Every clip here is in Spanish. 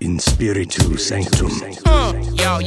In spiritu sanctum. Yo.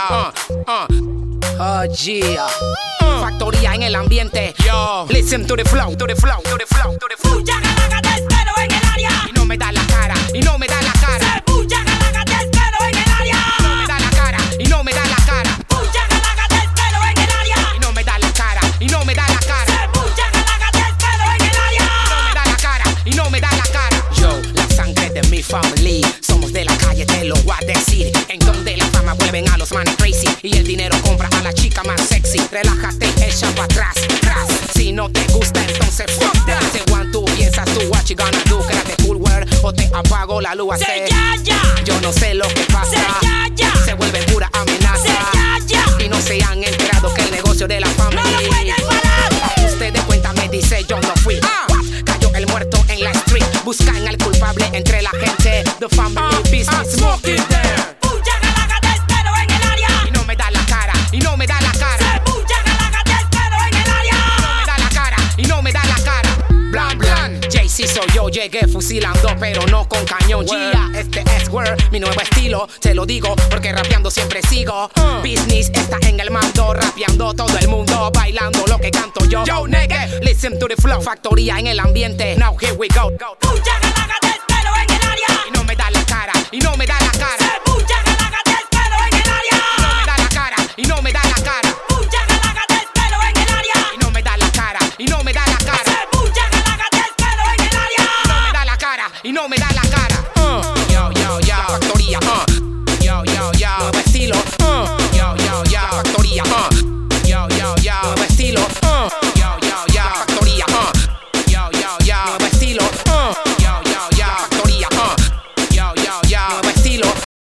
Oh, yeah. Factoría en el ambiente. Yo. Listen to the flow, to the flow, to the flow, to the flow. Mucha galaga te espero en el área. Y no me da la cara, y no me da la cara. Mucha galaga te espero en el área. Y no me da la cara, y no me da la cara. Mucha galaga te espero en el área. Y no me da la cara, y no me da la cara. Mucha galaga te espero en el área. Y no me da la cara, y no me da la cara. Yo, la sangre de mi family. Somos de la calle, te lo voy a decir. En donde la fama vuelven a los manes crazy. Y el dinero compra a la chica más sexy. Relájate, echa pa' atrás, atrás. Si no te gusta, entonces fuck that. Say one, tú piensas tú, what you gonna do? Quédate cool, word, o te apago la luz. Se ya. Yo no sé lo que pasa. Se vuelve pura amenaza. Se ya. Y no se han enterado que el negocio de la familia No lo pueden parar. Ustedes cuentan, me dice yo no fui. Cayó el muerto en la street. Buscan al culpable entre la gente. The family business, smoke it there. Mucha galaga te espero en el área. Y no me da la cara, y no me da la cara. Mucha galaga te espero en el área. No me da la cara, y no me da la cara. Blan, blan. Jay-Z soy yo, llegué fusilando, pero no con cañón. Yeah, este es Word, mi nuevo estilo. Te lo digo porque rapeando siempre sigo. Business está en el mando, rapeando todo el mundo, bailando lo que canto yo. Yo, nigga, listen to the flow. Factoría en el ambiente. Now here we go. Mucha galaga te espero en el área. Y no me da la cara, y no me da la cara. Mucha galaga te espero en el área. Y no me da la cara, y no me da la cara. Mucha galaga te espero en el área. Y no me da la cara, y no me da la cara. Mucha galaga te espero en el área. Y no me da la cara, y no me da la cara. Yo. La factoría. Yo. Nuevo estilo. Yo. La factoría. Yo. Nuevo estilo. Yo. La factoría. Yo. Nuevo estilo. Yo. La factoría. Yo. Nuevo estilo.